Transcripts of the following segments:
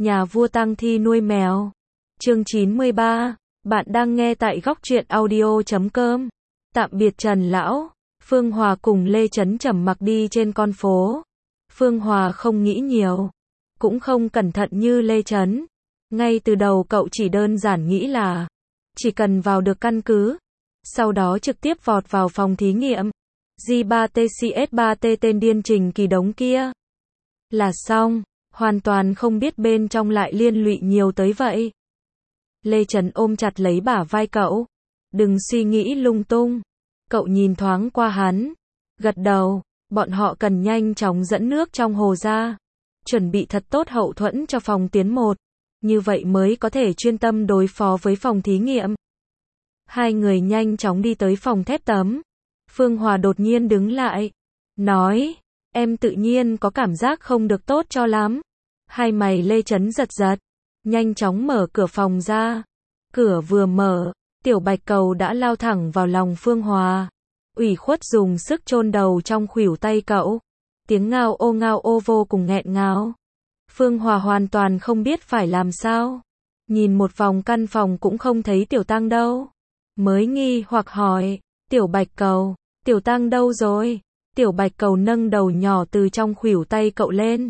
Nhà vua Tang Thi nuôi mèo. Chương 93. Bạn đang nghe tại góc truyện audio.com. Tạm biệt Trần Lão. Phương Hòa cùng Lê Chấn trầm mặc đi trên con phố. Phương Hòa không nghĩ nhiều, cũng không cẩn thận như Lê Chấn. Ngay từ đầu cậu chỉ đơn giản nghĩ là chỉ cần vào được căn cứ, sau đó trực tiếp vọt vào phòng thí nghiệm J3TCS3T tên điên Trình Kỳ Đống kia là xong, hoàn toàn không biết bên trong lại liên lụy nhiều tới vậy. Lê Chấn ôm chặt lấy bả vai cậu. Đừng suy nghĩ lung tung. Cậu nhìn thoáng qua hắn, gật đầu. Bọn họ cần nhanh chóng dẫn nước trong hồ ra, chuẩn bị thật tốt hậu thuẫn cho phòng tiến 1, như vậy mới có thể chuyên tâm đối phó với phòng thí nghiệm. Hai người nhanh chóng đi tới phòng thép tấm. Phương Hòa đột nhiên đứng lại, nói, em tự nhiên có cảm giác không được tốt cho lắm. Hai mày Lê Chấn giật giật, nhanh chóng mở cửa phòng ra. Cửa vừa mở, Tiểu Bạch Cầu đã lao thẳng vào lòng Phương Hòa. Ủy khuất dùng sức chôn đầu trong khuỷu tay cậu. Tiếng ngao ô vô cùng nghẹn ngào. Phương Hòa hoàn toàn không biết phải làm sao. Nhìn một vòng căn phòng cũng không thấy Tiểu Tăng đâu. Mới nghi hoặc hỏi, Tiểu Bạch Cầu, Tiểu Tăng đâu rồi? Tiểu Bạch Cầu nâng đầu nhỏ từ trong khuỷu tay cậu lên.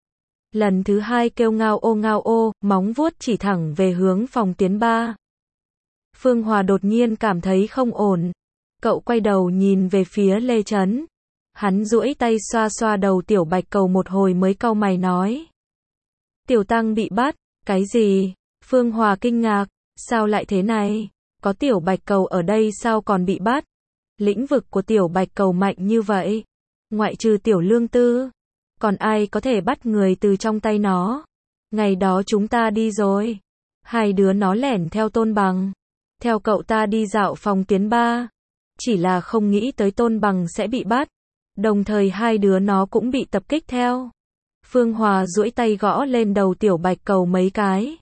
Lần thứ hai kêu ngao ô, móng vuốt chỉ thẳng về hướng phòng tiến 3. Phương Hòa đột nhiên cảm thấy không ổn. Cậu quay đầu nhìn về phía Lê Chấn. Hắn duỗi tay xoa xoa đầu Tiểu Bạch Cầu một hồi mới cau mày nói. Tiểu Tăng bị bắt. Cái gì? Phương Hòa kinh ngạc. Sao lại thế này? Có Tiểu Bạch Cầu ở đây sao còn bị bắt? Lĩnh vực của Tiểu Bạch Cầu mạnh như vậy. Ngoại trừ Tiểu Lương Tư, còn ai có thể bắt người từ trong tay nó? Ngày đó chúng ta đi rồi. Hai đứa nó lẻn theo Tôn Bằng, theo cậu ta đi dạo phòng tiến 3. Chỉ là không nghĩ tới Tôn Bằng sẽ bị bắt. Đồng thời hai đứa nó cũng bị tập kích theo. Phương Hòa duỗi tay gõ lên đầu Tiểu Bạch Cầu mấy cái.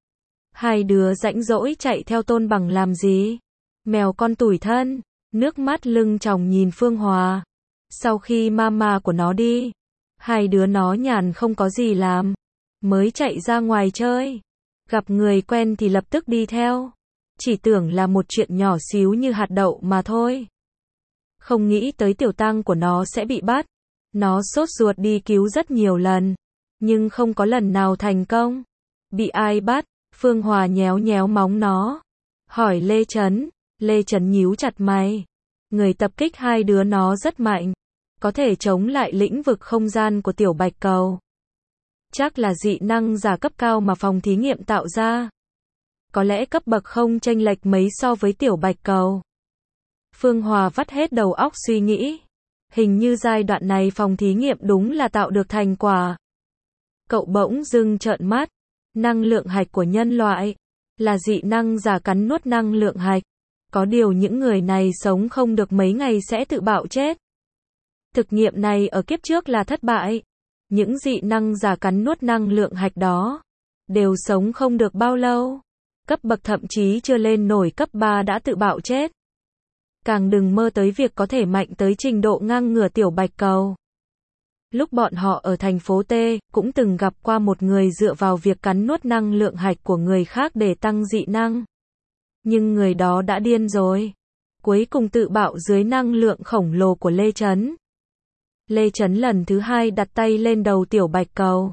Hai đứa rãnh rỗi chạy theo Tôn Bằng làm gì? Mèo con tủi thân. Nước mắt lưng tròng nhìn Phương Hòa. Sau khi mama của nó đi, hai đứa nó nhàn không có gì làm, mới chạy ra ngoài chơi. Gặp người quen thì lập tức đi theo. Chỉ tưởng là một chuyện nhỏ xíu như hạt đậu mà thôi. Không nghĩ tới Tiểu Tăng của nó sẽ bị bắt. Nó sốt ruột đi cứu rất nhiều lần, nhưng không có lần nào thành công. Bị ai bắt? Phương Hòa nhéo nhéo móng nó, hỏi Lê Chấn. Lê Chấn nhíu chặt mày. Người tập kích hai đứa nó rất mạnh, có thể chống lại lĩnh vực không gian của Tiểu Bạch Cầu. Chắc là dị năng giả cấp cao mà phòng thí nghiệm tạo ra. Có lẽ cấp bậc không chênh lệch mấy so với Tiểu Bạch Cầu. Phương Hòa vắt hết đầu óc suy nghĩ. Hình như giai đoạn này phòng thí nghiệm đúng là tạo được thành quả. Cậu bỗng dưng trợn mắt. Năng lượng hạch của nhân loại là dị năng giả cắn nuốt năng lượng hạch. Có điều những người này sống không được mấy ngày sẽ tự bạo chết. Thực nghiệm này ở kiếp trước là thất bại. Những dị năng giả cắn nuốt năng lượng hạch đó đều sống không được bao lâu. Cấp bậc thậm chí chưa lên nổi cấp 3 đã tự bạo chết. Càng đừng mơ tới việc có thể mạnh tới trình độ ngang ngửa Tiểu Bạch Cầu. Lúc bọn họ ở thành phố T, cũng từng gặp qua một người dựa vào việc cắn nuốt năng lượng hạch của người khác để tăng dị năng. Nhưng người đó đã điên rồi. Cuối cùng tự bạo dưới năng lượng khổng lồ của Lê Chấn. Lê Chấn lần thứ hai đặt tay lên đầu Tiểu Bạch Cầu.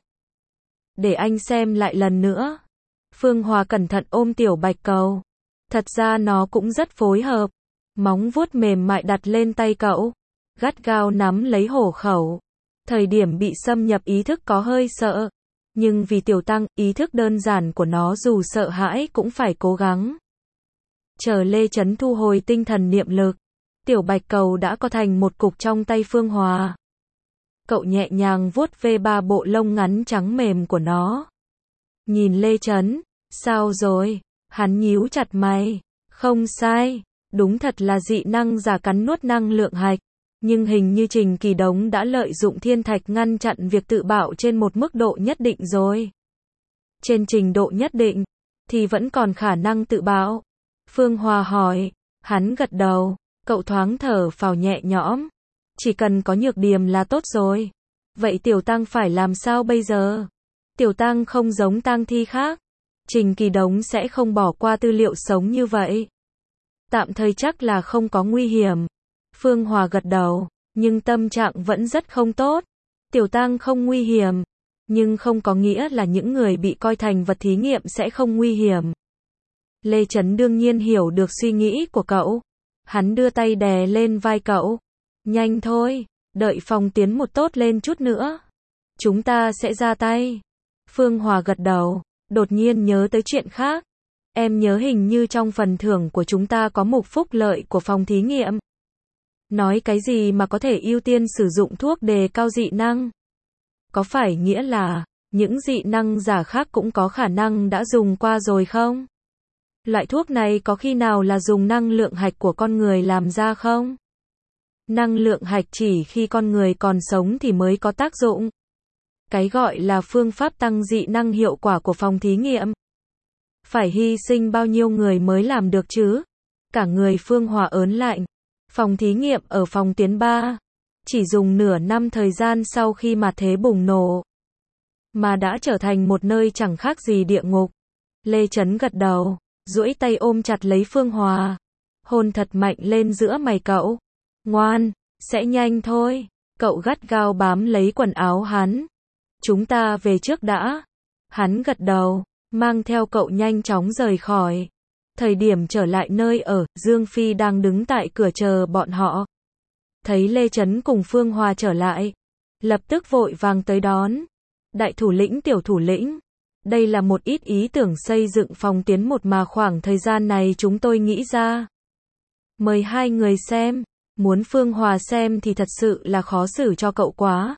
Để anh xem lại lần nữa. Phương Hòa cẩn thận ôm Tiểu Bạch Cầu. Thật ra nó cũng rất phối hợp. Móng vuốt mềm mại đặt lên tay cậu, gắt gao nắm lấy hổ khẩu. Thời điểm bị xâm nhập ý thức có hơi sợ. Nhưng vì Tiểu Tăng, ý thức đơn giản của nó dù sợ hãi cũng phải cố gắng. Chờ Lê Chấn thu hồi tinh thần niệm lực, Tiểu Bạch Cầu đã co thành một cục trong tay Phương Hòa. Cậu nhẹ nhàng vuốt ve ba bộ lông ngắn trắng mềm của nó. Nhìn Lê Chấn, sao rồi? Hắn nhíu chặt mày. Không sai, đúng thật là dị năng giả cắn nuốt năng lượng hạch. Nhưng hình như Trình Kỳ Đống đã lợi dụng thiên thạch ngăn chặn việc tự bạo trên một mức độ nhất định rồi. Trên trình độ nhất định, thì vẫn còn khả năng tự bạo. Phương Hòa hỏi. Hắn gật đầu. Cậu thoáng thở phào nhẹ nhõm. Chỉ cần có nhược điểm là tốt rồi. Vậy Tiểu Tăng phải làm sao bây giờ? Tiểu Tăng không giống tang thi khác. Trình Kỳ Đống sẽ không bỏ qua tư liệu sống như vậy. Tạm thời chắc là không có nguy hiểm. Phương Hòa gật đầu, nhưng tâm trạng vẫn rất không tốt. Tiểu Tăng không nguy hiểm, nhưng không có nghĩa là những người bị coi thành vật thí nghiệm sẽ không nguy hiểm. Lê Chấn đương nhiên hiểu được suy nghĩ của cậu. Hắn đưa tay đè lên vai cậu. Nhanh thôi, đợi Phong Tiến một tốt lên chút nữa. Chúng ta sẽ ra tay. Phương Hòa gật đầu, đột nhiên nhớ tới chuyện khác. Em nhớ hình như trong phần thưởng của chúng ta có mục phúc lợi của phòng thí nghiệm. Nói cái gì mà có thể ưu tiên sử dụng thuốc đề cao dị năng? Có phải nghĩa là những dị năng giả khác cũng có khả năng đã dùng qua rồi không? Loại thuốc này có khi nào là dùng năng lượng hạch của con người làm ra không? Năng lượng hạch chỉ khi con người còn sống thì mới có tác dụng. Cái gọi là phương pháp tăng dị năng hiệu quả của phòng thí nghiệm. Phải hy sinh bao nhiêu người mới làm được chứ? Cả người Phương Hòa ớn lạnh. Phòng thí nghiệm ở phòng Tiến 3. Chỉ dùng nửa năm thời gian sau khi mà thế bùng nổ. Mà đã trở thành một nơi chẳng khác gì địa ngục. Lê Chấn gật đầu, duỗi tay ôm chặt lấy Phương Hòa. Hôn thật mạnh lên giữa mày cậu. Ngoan, sẽ nhanh thôi. Cậu gắt gao bám lấy quần áo hắn. Chúng ta về trước đã. Hắn gật đầu, mang theo cậu nhanh chóng rời khỏi. Thời điểm trở lại nơi ở, Dương Phi đang đứng tại cửa chờ bọn họ. Thấy Lê Chấn cùng Phương Hòa trở lại, lập tức vội vàng tới đón. Đại thủ lĩnh, tiểu thủ lĩnh, đây là một ít ý tưởng xây dựng phòng Tiến 1 mà khoảng thời gian này chúng tôi nghĩ ra. Mời hai người xem, muốn Phương Hòa xem thì thật sự là khó xử cho cậu quá.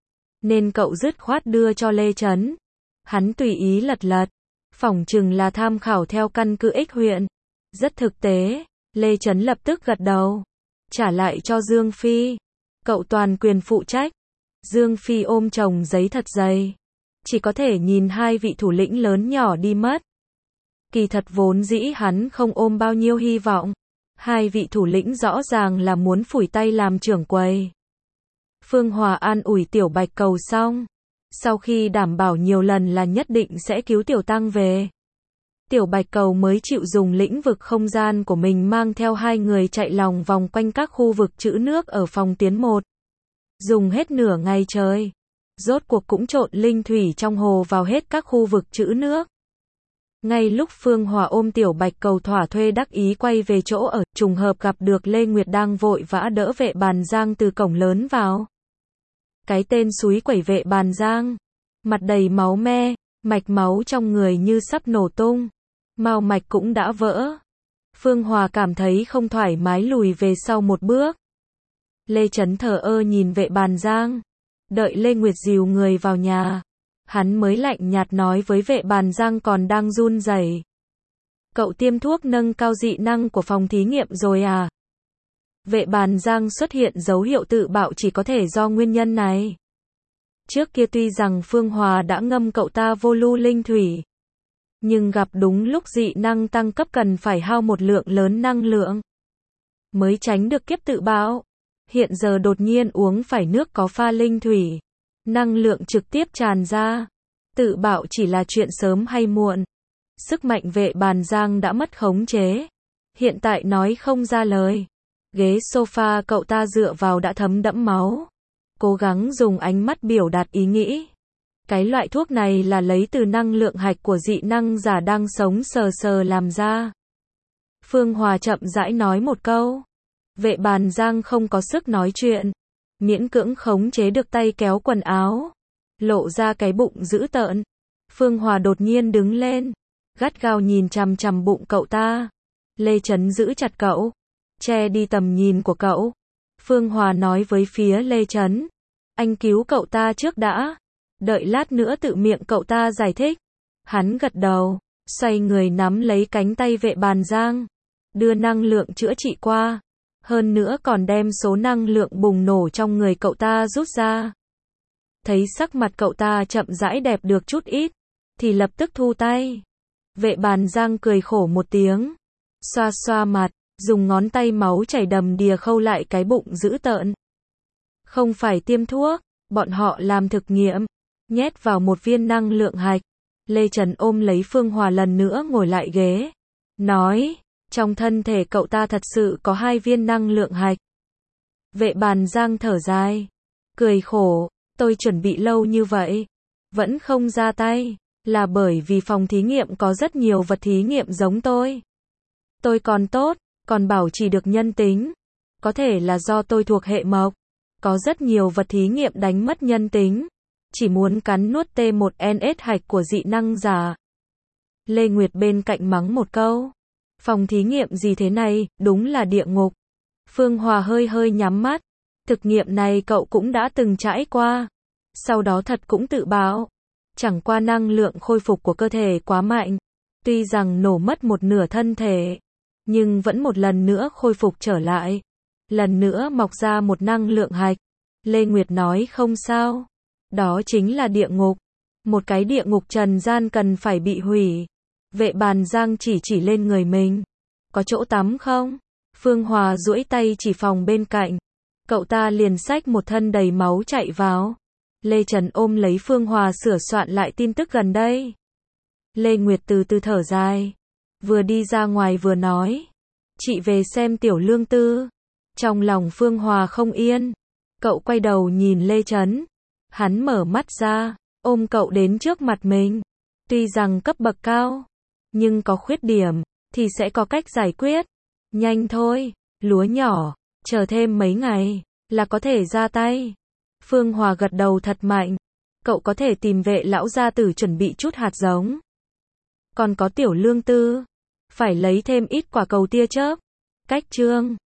Nên cậu dứt khoát đưa cho Lê Chấn. Hắn tùy ý lật lật, phỏng chừng là tham khảo theo căn cứ X huyện. Rất thực tế, Lê Chấn lập tức gật đầu. Trả lại cho Dương Phi. Cậu toàn quyền phụ trách. Dương Phi ôm chồng giấy thật dày. Chỉ có thể nhìn hai vị thủ lĩnh lớn nhỏ đi mất. Kỳ thật vốn dĩ hắn không ôm bao nhiêu hy vọng. Hai vị thủ lĩnh rõ ràng là muốn phủi tay làm trưởng quầy. Phương Hòa an ủi Tiểu Bạch Cầu xong. Sau khi đảm bảo nhiều lần là nhất định sẽ cứu Tiểu Tăng về. Tiểu Bạch Cầu mới chịu dùng lĩnh vực không gian của mình mang theo hai người chạy lòng vòng quanh các khu vực trữ nước ở phòng Tiến 1. Dùng hết nửa ngày trời. Rốt cuộc cũng trộn linh thủy trong hồ vào hết các khu vực trữ nước. Ngay lúc Phương Hòa ôm Tiểu Bạch Cầu thỏa thuê đắc ý quay về chỗ ở, trùng hợp gặp được Lê Nguyệt đang vội vã đỡ Vệ Bàn Giang từ cổng lớn vào. Cái tên súy quẩy Vệ Bàn Giang, mặt đầy máu me, mạch máu trong người như sắp nổ tung, mao mạch cũng đã vỡ. Phương Hòa cảm thấy không thoải mái lùi về sau một bước. Lê Chấn thờ ơ nhìn Vệ Bàn Giang, đợi Lê Nguyệt dìu người vào nhà. Hắn mới lạnh nhạt nói với Vệ Bàn Giang còn đang run rẩy. Cậu tiêm thuốc nâng cao dị năng của phòng thí nghiệm rồi à? Vệ Bàn Giang xuất hiện dấu hiệu tự bạo chỉ có thể do nguyên nhân này. Trước kia tuy rằng Phương Hòa đã ngâm cậu ta vô lưu linh thủy, nhưng gặp đúng lúc dị năng tăng cấp cần phải hao một lượng lớn năng lượng mới tránh được kiếp tự bạo. Hiện giờ đột nhiên uống phải nước có pha linh thủy, năng lượng trực tiếp tràn ra. Tự bạo chỉ là chuyện sớm hay muộn. Sức mạnh Vệ Bàn Giang đã mất khống chế. Hiện tại nói không ra lời. Ghế sofa cậu ta dựa vào đã thấm đẫm máu. Cố gắng dùng ánh mắt biểu đạt ý nghĩ. Cái loại thuốc này là lấy từ năng lượng hạch của dị năng giả đang sống sờ sờ làm ra. Phương Hòa chậm rãi nói một câu. Vệ Bàn Giang không có sức nói chuyện. Miễn cưỡng khống chế được tay kéo quần áo. Lộ ra cái bụng dữ tợn. Phương Hòa đột nhiên đứng lên. Gắt gao nhìn chằm chằm bụng cậu ta. Lê Chấn giữ chặt cậu. Che đi tầm nhìn của cậu. Phương Hòa nói với phía Lê Chấn. Anh cứu cậu ta trước đã. Đợi lát nữa tự miệng cậu ta giải thích. Hắn gật đầu. Xoay người nắm lấy cánh tay Vệ Bàn Giang. Đưa năng lượng chữa trị qua. Hơn nữa còn đem số năng lượng bùng nổ trong người cậu ta rút ra. Thấy sắc mặt cậu ta chậm rãi đẹp được chút ít, thì lập tức thu tay. Vệ Bàn Giang cười khổ một tiếng. Xoa xoa mặt, dùng ngón tay máu chảy đầm đìa khâu lại cái bụng dữ tợn. Không phải tiêm thuốc, bọn họ làm thực nghiệm. nhét vào một viên năng lượng hạch. Lê Trần ôm lấy Phương Hòa lần nữa ngồi lại ghế. Nói, trong thân thể cậu ta thật sự có 2 viên năng lượng hạch. Vệ Bàn Giang thở dài. Cười khổ, tôi chuẩn bị lâu như vậy. Vẫn không ra tay. Là bởi vì phòng thí nghiệm có rất nhiều vật thí nghiệm giống tôi. Tôi còn tốt, còn bảo trì được nhân tính. Có thể là do tôi thuộc hệ mộc. Có rất nhiều vật thí nghiệm đánh mất nhân tính. Chỉ muốn cắn nuốt T1NS hạch của dị năng giả. Lê Nguyệt bên cạnh mắng một câu. Phòng thí nghiệm gì thế này, đúng là địa ngục. Phương Hòa hơi hơi nhắm mắt. Thực nghiệm này cậu cũng đã từng trải qua. Sau đó thật cũng tự bảo. Chẳng qua năng lượng khôi phục của cơ thể quá mạnh. Tuy rằng nổ mất một nửa thân thể. Nhưng vẫn một lần nữa khôi phục trở lại. Lần nữa mọc ra một năng lượng hạch. Lê Nguyệt nói không sao. Đó chính là địa ngục. Một cái địa ngục trần gian cần phải bị hủy. Vệ Bàn Giang chỉ lên người mình. Có chỗ tắm không? Phương Hòa duỗi tay chỉ phòng bên cạnh. Cậu ta liền xách một thân đầy máu chạy vào. Lê Trần ôm lấy Phương Hòa sửa soạn lại tin tức gần đây. Lê Nguyệt từ từ thở dài. Vừa đi ra ngoài vừa nói. Chị về xem Tiểu Lương Tư. Trong lòng Phương Hòa không yên. Cậu quay đầu nhìn Lê Trấn. Hắn mở mắt ra, ôm cậu đến trước mặt mình. Tuy rằng cấp bậc cao, nhưng có khuyết điểm, thì sẽ có cách giải quyết. Nhanh thôi, lúa nhỏ, chờ thêm mấy ngày, là có thể ra tay. Phương Hòa gật đầu thật mạnh. Cậu có thể tìm Vệ lão gia tử chuẩn bị chút hạt giống. Còn có Tiểu Lương Tư, phải lấy thêm ít quả cầu tia chớp. Cách chương